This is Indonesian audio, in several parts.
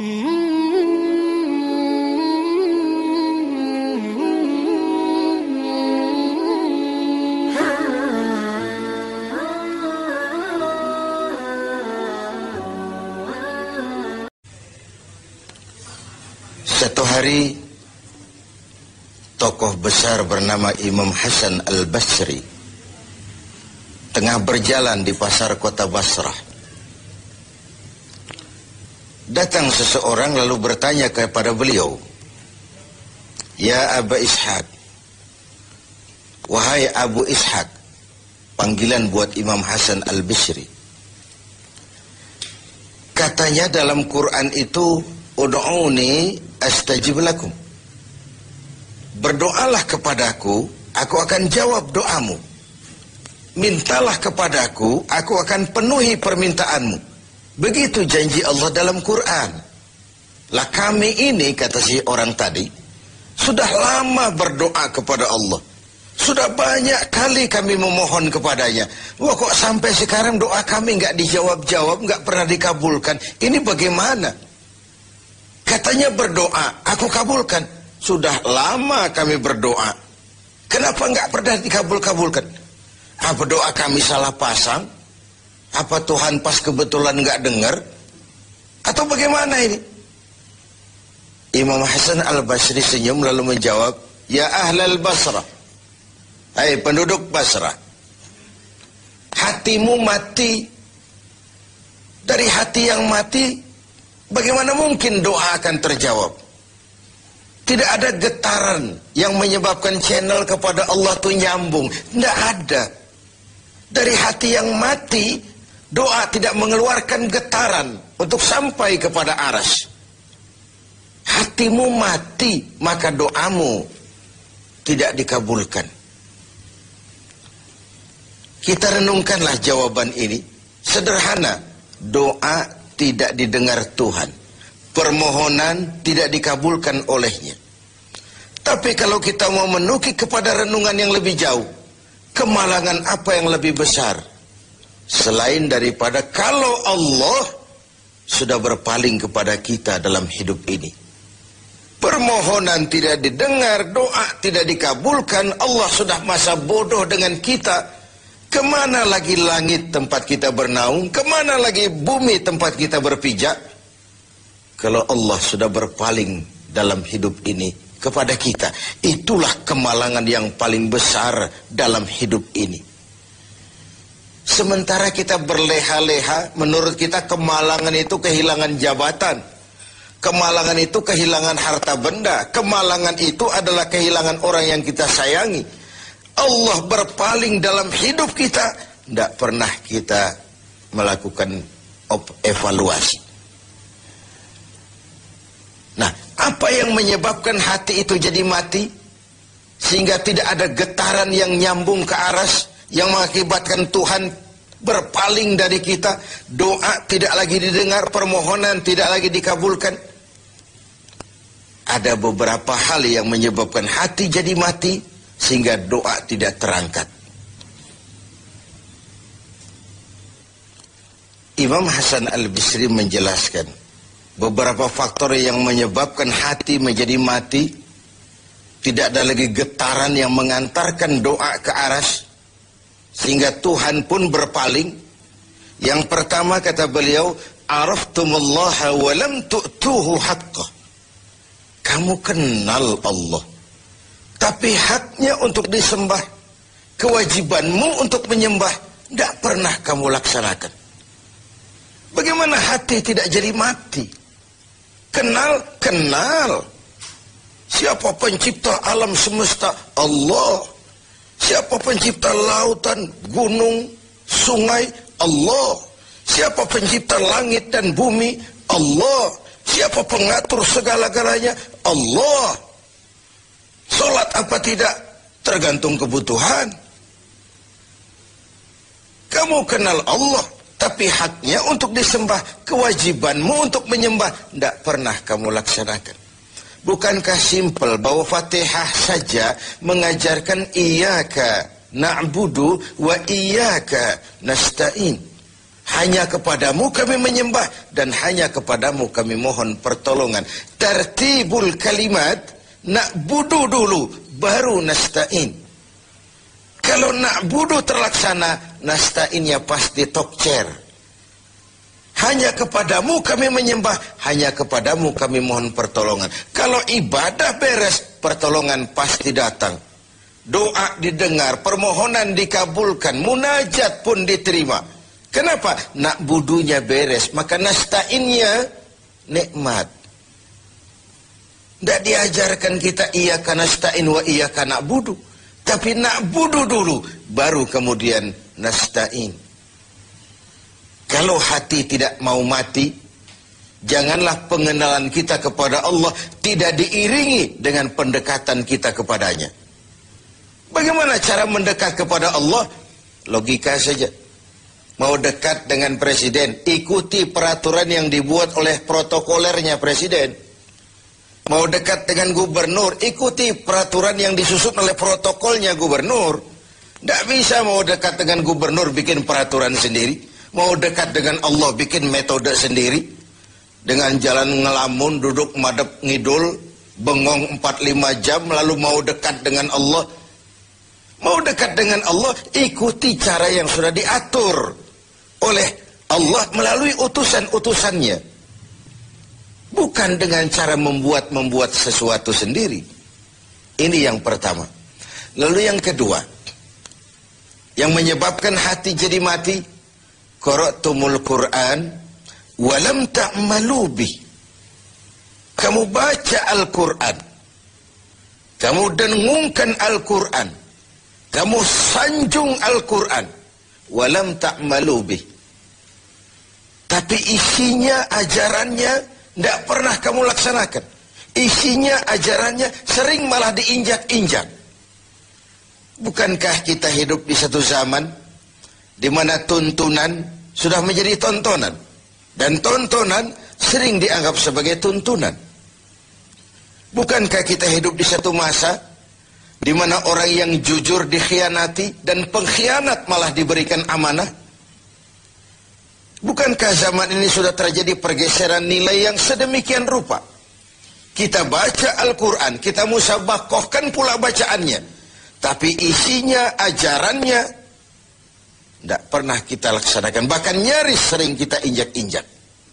Satu hari, tokoh besar bernama Imam Hasan Al-Basri tengah berjalan di pasar kota Basrah. Datang seseorang lalu bertanya kepada beliau, "Ya Aba Ishaq," wahai Abu Ishaq, panggilan buat Imam Hasan Al-Basri. Katanya dalam Quran itu, "Ud'uni astajib lakum." Berdoalah kepadaku, aku akan jawab doamu. Mintalah kepadaku, aku akan penuhi permintaanmu. Begitu janji Allah dalam Quran. Lah kami ini, kata si orang tadi, sudah lama berdoa kepada Allah. Sudah banyak kali kami memohon kepadanya. Wah, kok sampai sekarang doa kami nggak dijawab-jawab, nggak pernah dikabulkan. Ini bagaimana? Katanya berdoa, aku kabulkan. Sudah lama kami berdoa. Kenapa nggak pernah dikabul-kabulkan? Apa doa kami salah pasang? Apa Tuhan pas kebetulan nggak dengar? Atau bagaimana ini? Imam Hasan Al-Basri senyum lalu menjawab, "Ya ahlal Basrah, hai penduduk Basrah, hatimu mati. Dari hati yang mati, bagaimana mungkin doa akan terjawab? Tidak ada getaran yang menyebabkan channel kepada Allah itu nyambung. Tidak ada. Dari hati yang mati, doa tidak mengeluarkan getaran untuk sampai kepada aras. Hatimu mati, maka doamu tidak dikabulkan." Kita renungkanlah jawaban ini. Sederhana, doa tidak didengar Tuhan. Permohonan tidak dikabulkan olehnya. Tapi kalau kita mau menukik kepada renungan yang lebih jauh, kemalangan apa yang lebih besar selain daripada kalau Allah sudah berpaling kepada kita dalam hidup ini? Permohonan tidak didengar, doa tidak dikabulkan, Allah sudah masa bodoh dengan kita. Kemana lagi langit tempat kita bernaung? Kemana lagi bumi tempat kita berpijak? Kalau Allah sudah berpaling dalam hidup ini kepada kita, itulah kemalangan yang paling besar dalam hidup ini. Sementara kita berleha-leha, menurut kita kemalangan itu kehilangan jabatan, kemalangan itu kehilangan harta benda, kemalangan itu adalah kehilangan orang yang kita sayangi. Allah berpaling dalam hidup kita, tidak pernah kita melakukan evaluasi. Nah, apa yang menyebabkan hati itu jadi mati? Sehingga tidak ada getaran yang nyambung ke aras, yang mengakibatkan Tuhan berpaling dari kita. Doa tidak lagi didengar, permohonan tidak lagi dikabulkan. Ada beberapa hal yang menyebabkan hati jadi mati, sehingga doa tidak terangkat. Imam Hasan Al-Basri menjelaskan beberapa faktor yang menyebabkan hati menjadi mati. Tidak ada lagi getaran yang mengantarkan doa ke aras, sehingga Tuhan pun berpaling. Yang pertama kata beliau, "Araftumullaha wa lam tu'tuhu haqqah." Kamu kenal Allah, tapi haknya untuk disembah, kewajibanmu untuk menyembah, tidak pernah kamu laksanakan. Bagaimana hati tidak jadi mati? Kenal. Siapa pencipta alam semesta? Allah. Siapa pencipta lautan, gunung, sungai? Allah. Siapa pencipta langit dan bumi? Allah. Siapa pengatur segala-galanya? Allah. Sholat apa tidak? Tergantung kebutuhan. Kamu kenal Allah, tapi haknya untuk disembah, kewajibanmu untuk menyembah, tidak pernah kamu laksanakan. Bukankah simpel bahwa Fatihah saja mengajarkan iyyaka na'budu wa iyyaka nasta'in? Hanya kepadamu kami menyembah dan hanya kepadamu kami mohon pertolongan. Tertibul kalimat, na'budu dulu baru nasta'in. Kalau na'budu terlaksana, nasta'innya pasti tokcer. Hanya kepadamu kami menyembah, hanya kepadamu kami mohon pertolongan. Kalau ibadah beres, pertolongan pasti datang. Doa didengar, permohonan dikabulkan, munajat pun diterima. Kenapa? Na'budunya beres, maka nasta'innya nikmat. Tidak diajarkan kita iyyaka nasta'in wa iyyaka na'budu, tapi na'budu dulu, baru kemudian nasta'in. Kalau hati tidak mau mati, janganlah pengenalan kita kepada Allah tidak diiringi dengan pendekatan kita kepadanya. Bagaimana cara mendekat kepada Allah? Logika saja. Mau dekat dengan presiden, ikuti peraturan yang dibuat oleh protokolernya presiden. Mau dekat dengan gubernur, ikuti peraturan yang disusun oleh protokolnya gubernur. Tidak bisa mau dekat dengan gubernur bikin peraturan sendiri. Mau dekat dengan Allah bikin metode sendiri. Dengan jalan ngelamun, duduk madep ngidul, bengong 4-5 jam, lalu mau dekat dengan Allah. Mau dekat dengan Allah, ikuti cara yang sudah diatur oleh Allah melalui utusan-utusannya. Bukan dengan cara membuat sesuatu sendiri. Ini yang pertama. Lalu yang kedua, yang menyebabkan hati jadi mati, qara'tumul Qur'an walam ta'malu bih. Kamu baca Al-Quran, kamu dengungkan Al-Quran, kamu sanjung Al-Quran, walam ta'malu bih. Tapi isinya, ajarannya tidak pernah kamu laksanakan. Isinya, ajarannya sering malah diinjak-injak. Bukankah kita hidup di satu zaman di mana tuntunan sudah menjadi tontonan, dan tontonan sering dianggap sebagai tuntunan? Bukankah kita hidup di satu masa di mana orang yang jujur dikhianati dan pengkhianat malah diberikan amanah? Bukankah zaman ini sudah terjadi pergeseran nilai yang sedemikian rupa? Kita baca Al-Quran, kita musabakohkan pula bacaannya, tapi isinya, ajarannya tidak pernah kita laksanakan. Bahkan nyaris sering kita injak-injak.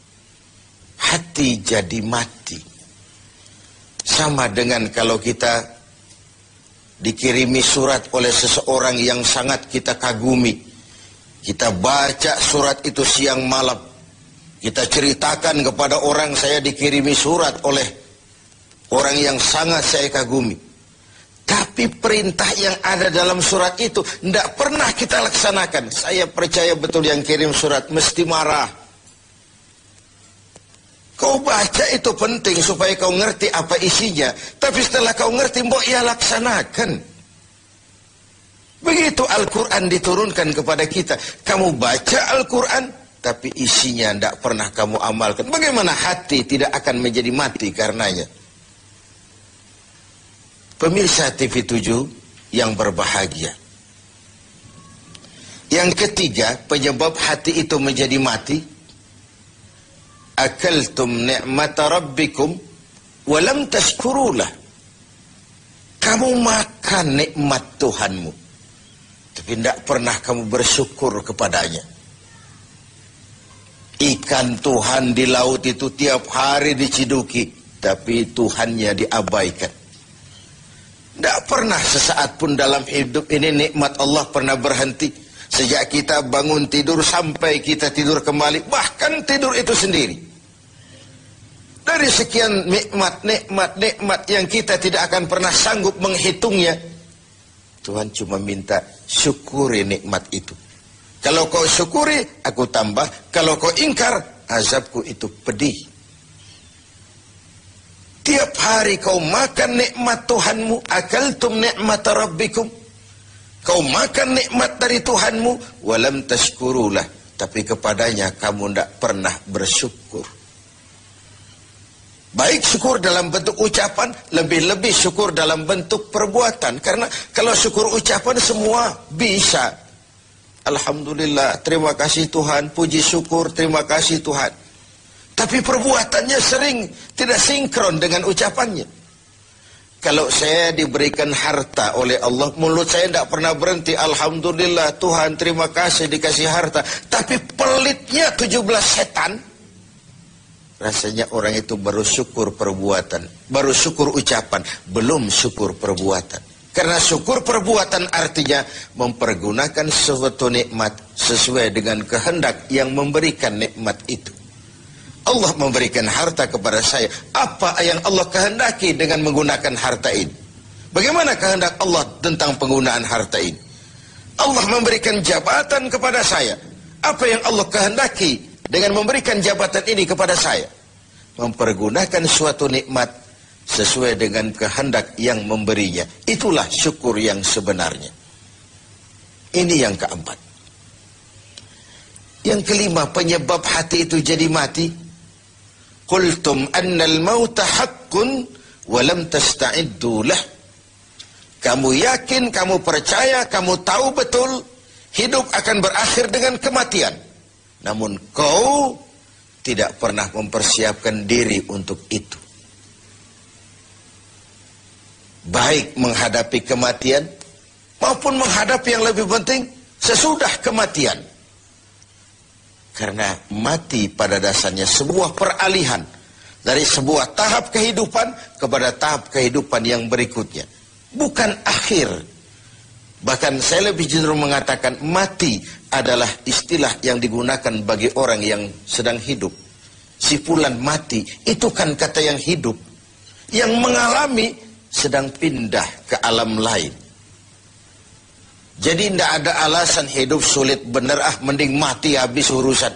Hati jadi mati. Sama dengan kalau kita dikirimi surat oleh seseorang yang sangat kita kagumi. Kita baca surat itu siang malam. Kita ceritakan kepada orang, saya dikirimi surat oleh orang yang sangat saya kagumi. Tapi perintah yang ada dalam surat itu tidak pernah kita laksanakan. Saya percaya betul yang kirim surat mesti marah. Kau baca itu penting supaya kau ngerti apa isinya. Tapi setelah kau ngerti, mbok ya laksanakan. Begitu Al-Quran diturunkan kepada kita. Kamu baca Al-Quran, tapi isinya tidak pernah kamu amalkan. Bagaimana hati tidak akan menjadi mati karenanya? Pemirsa TV 7 yang berbahagia. Yang ketiga, penyebab hati itu menjadi mati. Akaltum ni'mata rabbikum walam tashkurulah. Kamu makan nikmat Tuhanmu, tapi tidak pernah kamu bersyukur kepadanya. Ikan Tuhan di laut itu tiap hari diciduki, tapi Tuhannya diabaikan. Tidak pernah sesaat pun dalam hidup ini nikmat Allah pernah berhenti. Sejak kita bangun tidur sampai kita tidur kembali, bahkan tidur itu sendiri. Dari sekian nikmat yang kita tidak akan pernah sanggup menghitungnya, Tuhan cuma minta syukuri nikmat itu. Kalau kau syukuri, aku tambah. Kalau kau ingkar, azabku itu pedih. Tiap hari kau makan nikmat Tuhanmu, akaltum ni'mata rabbikum. Kau makan nikmat dari Tuhanmu, walam tashkurulah. Tapi kepadanya kamu tidak pernah bersyukur. Baik syukur dalam bentuk ucapan, lebih-lebih syukur dalam bentuk perbuatan. Karena kalau syukur ucapan semua bisa. Alhamdulillah, terima kasih Tuhan, puji syukur, terima kasih Tuhan. Tapi perbuatannya sering tidak sinkron dengan ucapannya. Kalau saya diberikan harta oleh Allah, mulut saya tidak pernah berhenti. Alhamdulillah, Tuhan, terima kasih dikasih harta. Tapi pelitnya 17 setan. Rasanya orang itu baru syukur perbuatan, baru syukur ucapan, belum syukur perbuatan. Karena syukur perbuatan artinya mempergunakan suatu nikmat sesuai dengan kehendak yang memberikan nikmat itu. Allah memberikan harta kepada saya. Apa yang Allah kehendaki dengan menggunakan harta ini? Bagaimana kehendak Allah tentang penggunaan harta ini? Allah memberikan jabatan kepada saya. Apa yang Allah kehendaki dengan memberikan jabatan ini kepada saya? Mempergunakan suatu nikmat sesuai dengan kehendak yang memberinya. Itulah syukur yang sebenarnya. Ini yang keempat. Yang kelima, penyebab hati itu jadi mati. Qultum annal mauta haqqun wa lam tasta'iddu lah. Kamu yakin, kamu percaya, kamu tahu betul hidup akan berakhir dengan kematian. Namun kau tidak pernah mempersiapkan diri untuk itu. Baik menghadapi kematian maupun menghadapi yang lebih penting sesudah kematian. Karena mati pada dasarnya sebuah peralihan dari sebuah tahap kehidupan kepada tahap kehidupan yang berikutnya. Bukan akhir. Bahkan saya lebih cenderung mengatakan mati adalah istilah yang digunakan bagi orang yang sedang hidup. Si fulan mati, itu kan kata yang hidup. Yang mengalami sedang pindah ke alam lain. Jadi tidak ada alasan hidup sulit bener, mending mati habis urusan.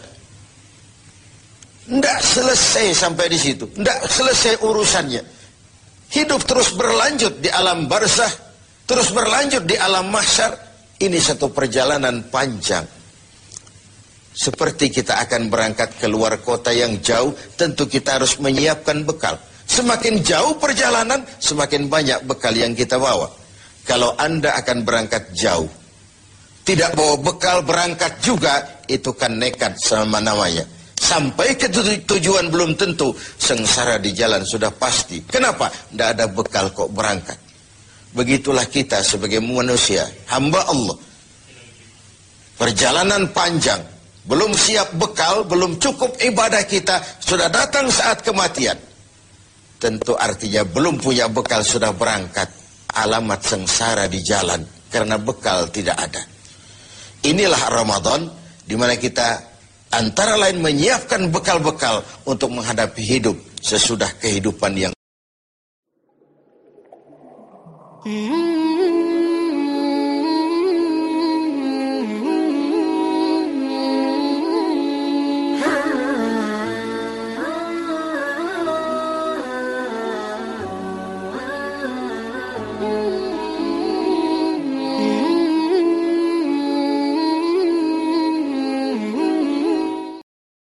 Tidak selesai sampai di situ. Tidak selesai urusannya. Hidup terus berlanjut di alam barzah, terus berlanjut di alam mahsyar. Ini satu perjalanan panjang. Seperti kita akan berangkat ke luar kota yang jauh, tentu kita harus menyiapkan bekal. Semakin jauh perjalanan, semakin banyak bekal yang kita bawa. Kalau Anda akan berangkat jauh, tidak bawa bekal berangkat juga, itu kan nekat sama namanya. Sampai ke tujuan belum tentu, sengsara di jalan sudah pasti. Kenapa? Tidak ada bekal kok berangkat. Begitulah kita sebagai manusia, hamba Allah. Perjalanan panjang, belum siap bekal, belum cukup ibadah kita, sudah datang saat kematian. Tentu artinya belum punya bekal sudah berangkat. Alamat sengsara di jalan karena bekal tidak ada. Inilah Ramadan di mana kita antara lain menyiapkan bekal-bekal untuk menghadapi hidup sesudah kehidupan yang